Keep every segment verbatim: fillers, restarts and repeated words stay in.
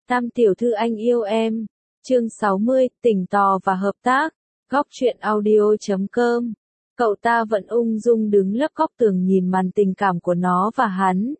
Tam tiểu thư anh yêu em. Chương sáu mươi, tình tò và hợp tác. Góc truyện audio chấm com. Cậu ta vẫn ung dung đứng lấp góc tường nhìn màn tình cảm của nó và hắn.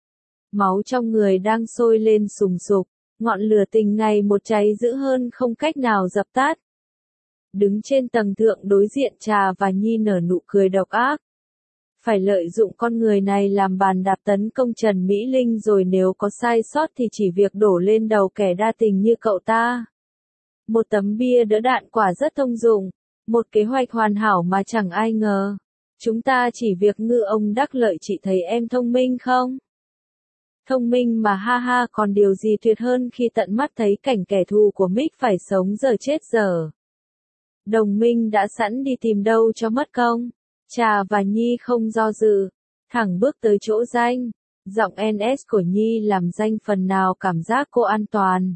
Máu trong người đang sôi lên sùng sục, ngọn lửa tình ngày một cháy dữ hơn không cách nào dập tắt. Đứng trên tầng thượng đối diện Trà và Nhi nở nụ cười độc ác. Phải lợi dụng con người này làm bàn đạp tấn công Trần Mỹ Linh rồi nếu có sai sót thì chỉ việc đổ lên đầu kẻ đa tình như cậu ta. Một tấm bia đỡ đạn quả rất thông dụng, một kế hoạch hoàn hảo mà chẳng ai ngờ. Chúng ta chỉ việc ngư ông đắc lợi, chị thấy em thông minh không? Thông minh mà ha ha, còn điều gì tuyệt hơn khi tận mắt thấy cảnh kẻ thù của Mick phải sống giờ chết giờ. Đồng minh đã sẵn đi tìm đâu cho mất công. Trà và Nhi không do dự, thẳng bước tới chỗ Danh. Giọng en ét của Nhi làm Danh phần nào cảm giác cô an toàn.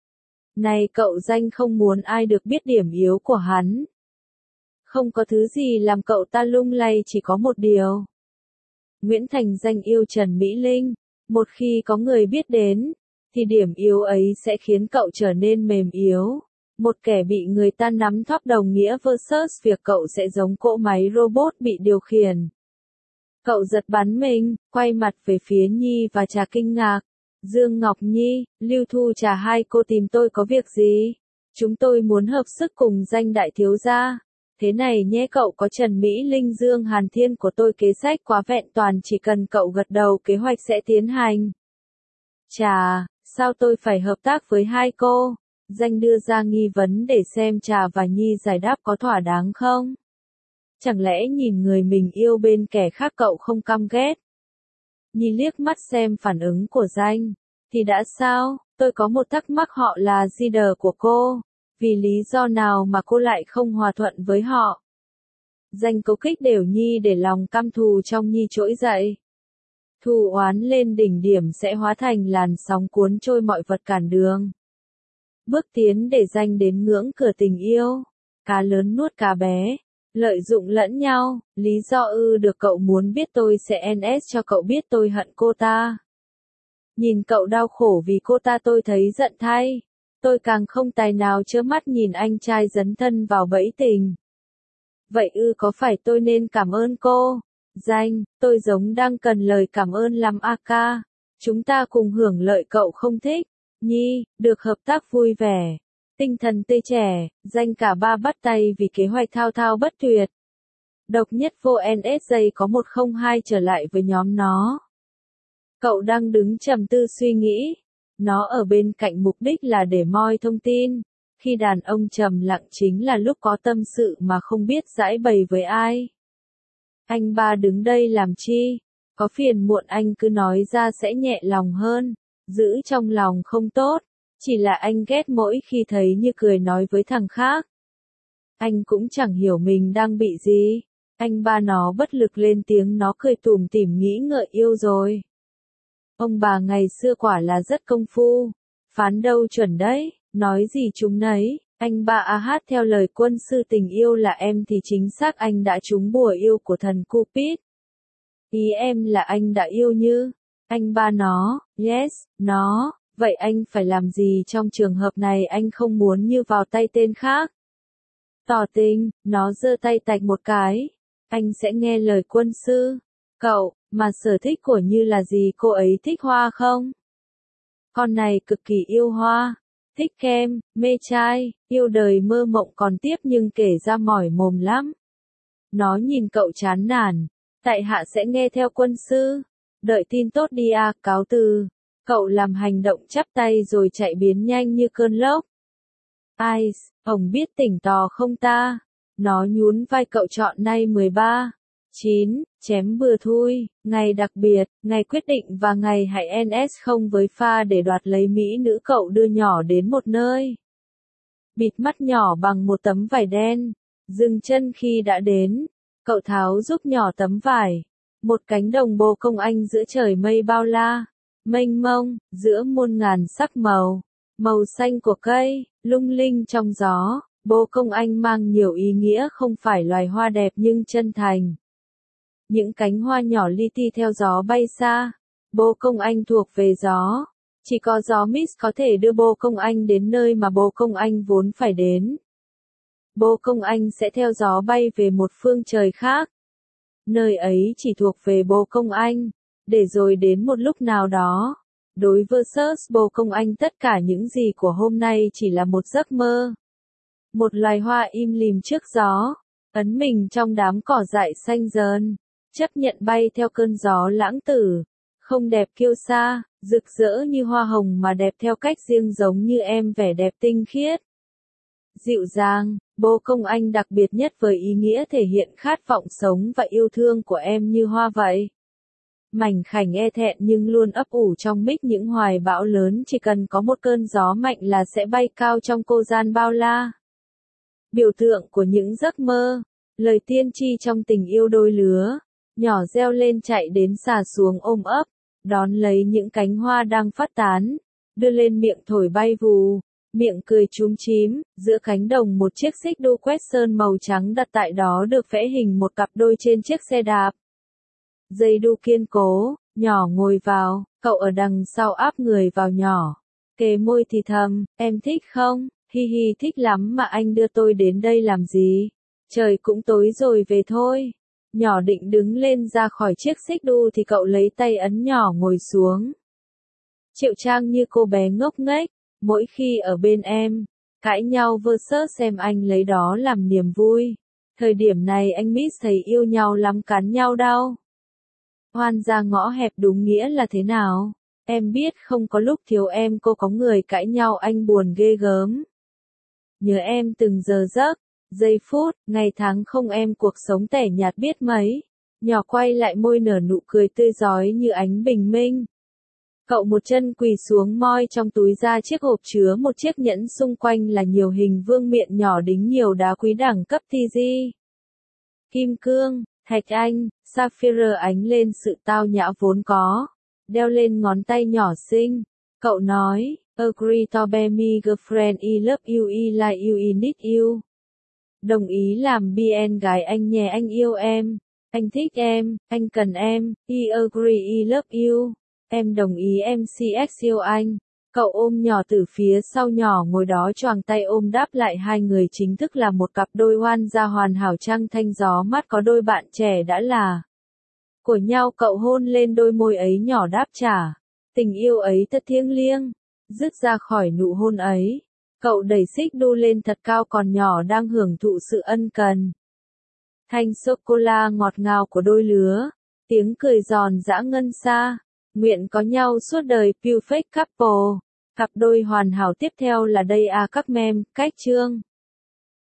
Này cậu Danh không muốn ai được biết điểm yếu của hắn. Không có thứ gì làm cậu ta lung lay, chỉ có một điều. Nguyễn Thành Danh yêu Trần Mỹ Linh. Một khi có người biết đến, thì điểm yếu ấy sẽ khiến cậu trở nên mềm yếu. Một kẻ bị người ta nắm thóp đồng nghĩa versus việc cậu sẽ giống cỗ máy robot bị điều khiển. Cậu giật bắn mình, quay mặt về phía Nhi và Trà kinh ngạc. Dương Ngọc Nhi, Lưu Thu Trà, hai cô tìm tôi có việc gì? Chúng tôi muốn hợp sức cùng Danh đại thiếu gia. Thế này nhé, cậu có Trần Mỹ Linh, Dương Hàn Thiên của tôi, kế sách quá vẹn toàn, chỉ cần cậu gật đầu kế hoạch sẽ tiến hành. Trà, sao tôi phải hợp tác với hai cô? Danh đưa ra nghi vấn để xem Trà và Nhi giải đáp có thỏa đáng không? Chẳng lẽ nhìn người mình yêu bên kẻ khác cậu không căm ghét? Nhi liếc mắt xem phản ứng của Danh. Thì đã sao, tôi có một thắc mắc, họ là leader của cô. Vì lý do nào mà cô lại không hòa thuận với họ? Danh cố kích đều Nhi để lòng căm thù trong Nhi trỗi dậy. Thù oán lên đỉnh điểm sẽ hóa thành làn sóng cuốn trôi mọi vật cản đường. Bước tiến để Danh đến ngưỡng cửa tình yêu. Cá lớn nuốt cá bé. Lợi dụng lẫn nhau. Lý do ư, được, cậu muốn biết tôi sẽ en ét cho cậu biết tôi hận cô ta. Nhìn cậu đau khổ vì cô ta tôi thấy giận thay. Tôi càng không tài nào trơ mắt nhìn anh trai dấn thân vào bẫy tình. Vậy ư, có phải tôi nên cảm ơn cô? Danh, tôi giống đang cần lời cảm ơn lắm a ca. Chúng ta cùng hưởng lợi, cậu không thích? Nhi, được hợp tác vui vẻ. Tinh thần tươi trẻ, Danh cả ba bắt tay vì kế hoạch thao thao bất tuyệt. Độc nhất vô en ét giây có một không hai trở lại với nhóm nó. Cậu đang đứng trầm tư suy nghĩ. Nó ở bên cạnh, mục đích là để moi thông tin. Khi đàn ông trầm lặng chính là lúc có tâm sự mà không biết giãi bày với ai. Anh ba đứng đây làm chi? Có phiền muộn anh cứ nói ra sẽ nhẹ lòng hơn. Giữ trong lòng không tốt. Chỉ là anh ghét mỗi khi thấy Như cười nói với thằng khác. Anh cũng chẳng hiểu mình đang bị gì. Anh ba nó bất lực lên tiếng, nó cười tủm tỉm nghĩ ngợi yêu rồi. Ông bà ngày xưa quả là rất công phu. Phán đâu chuẩn đấy, nói gì chúng nấy. Anh ba a hát theo lời quân sư tình yêu là em thì chính xác anh đã trúng bùa yêu của thần Cupid. Ý em là anh đã yêu Như. Anh ba nó, yes, nó. Vậy anh phải làm gì trong trường hợp này? Anh không muốn Như vào tay tên khác. Tỏ tình, nó giơ tay tạch một cái. Anh sẽ nghe lời quân sư. Cậu, mà sở thích của Như là gì? Cô ấy thích hoa không? Con này cực kỳ yêu hoa. Thích kem, mê trai, yêu đời mơ mộng còn tiếp nhưng kể ra mỏi mồm lắm. Nó nhìn cậu chán nản. Tại hạ sẽ nghe theo quân sư. Đợi tin tốt đi à, cáo từ. Cậu làm hành động chắp tay rồi chạy biến nhanh như cơn lốc. Ice, ông biết tỉnh tò không ta? Nó nhún vai cậu, chọn nay mười ba, chín, chém bừa thui, ngày đặc biệt, ngày quyết định và ngày hãy en ét không với pha để đoạt lấy mỹ nữ. Cậu đưa nhỏ đến một nơi. Bịt mắt nhỏ bằng một tấm vải đen. Dừng chân khi đã đến. Cậu tháo giúp nhỏ tấm vải. Một cánh đồng bồ công anh giữa trời mây bao la. Mênh mông, giữa muôn ngàn sắc màu. Màu xanh của cây, lung linh trong gió. Bồ công anh mang nhiều ý nghĩa, không phải loài hoa đẹp nhưng chân thành. Những cánh hoa nhỏ li ti theo gió bay xa. Bồ công anh thuộc về gió. Chỉ có gió Miss có thể đưa bồ công anh đến nơi mà bồ công anh vốn phải đến. Bồ công anh sẽ theo gió bay về một phương trời khác. Nơi ấy chỉ thuộc về bồ công anh, để rồi đến một lúc nào đó. Đối versus bồ công anh tất cả những gì của hôm nay chỉ là một giấc mơ. Một loài hoa im lìm trước gió, ấn mình trong đám cỏ dại xanh dờn, chấp nhận bay theo cơn gió lãng tử. Không đẹp kiêu sa, rực rỡ như hoa hồng mà đẹp theo cách riêng giống như em vẻ đẹp tinh khiết. Dịu dàng, bồ công anh đặc biệt nhất với ý nghĩa thể hiện khát vọng sống và yêu thương của em như hoa vậy. Mảnh khảnh e thẹn nhưng luôn ấp ủ trong mích những hoài bão lớn, chỉ cần có một cơn gió mạnh là sẽ bay cao trong cô gian bao la. Biểu tượng của những giấc mơ, lời tiên tri trong tình yêu đôi lứa, nhỏ reo lên chạy đến xà xuống ôm ấp, đón lấy những cánh hoa đang phát tán, đưa lên miệng thổi bay vù, miệng cười chúm chím, giữa cánh đồng một chiếc xích đu quét sơn màu trắng đặt tại đó được vẽ hình một cặp đôi trên chiếc xe đạp. Dây đu kiên cố, nhỏ ngồi vào, cậu ở đằng sau áp người vào nhỏ, kề môi thì thầm, em thích không? Hi hi thích lắm mà anh đưa tôi đến đây làm gì? Trời cũng tối rồi về thôi. Nhỏ định đứng lên ra khỏi chiếc xích đu thì cậu lấy tay ấn nhỏ ngồi xuống. Triệu Trang như cô bé ngốc nghếch, mỗi khi ở bên em, cãi nhau versus xem anh lấy đó làm niềm vui. Thời điểm này anh Miss thấy yêu nhau lắm cắn nhau đau. Hoan ra ngõ hẹp đúng nghĩa là thế nào? Em biết không, có lúc thiếu em cô có người cãi nhau anh buồn ghê gớm. Nhớ em từng giờ giấc, giây phút, ngày tháng không em cuộc sống tẻ nhạt biết mấy. Nhỏ quay lại môi nở nụ cười tươi rói như ánh bình minh. Cậu một chân quỳ xuống moi trong túi ra chiếc hộp chứa một chiếc nhẫn, xung quanh là nhiều hình vương miện nhỏ đính nhiều đá quý đẳng cấp tê giê. Kim cương, thạch anh, sapphire ánh lên sự tao nhã vốn có, đeo lên ngón tay nhỏ xinh. Cậu nói, agree to be me girlfriend, I love you, I like you, I need you. Đồng ý làm bi en gái anh nhé, anh yêu em, anh thích em, anh cần em, I agree, I love you. Em đồng ý, em xê ích yêu anh. Cậu ôm nhỏ từ phía sau, nhỏ ngồi đó choàng tay ôm đáp lại, hai người chính thức là một cặp đôi hoan gia hoàn hảo, trăng thanh gió mát, có đôi bạn trẻ đã là của nhau. Cậu hôn lên đôi môi ấy, nhỏ đáp trả. Tình yêu ấy thật thiêng liêng. Dứt ra khỏi nụ hôn ấy, cậu đẩy xích đu lên thật cao, còn nhỏ đang hưởng thụ sự ân cần. Thanh sô-cô-la ngọt ngào của đôi lứa, tiếng cười giòn giã ngân xa, nguyện có nhau suốt đời, perfect couple. Cặp đôi hoàn hảo tiếp theo là đây à các mem, cách chương.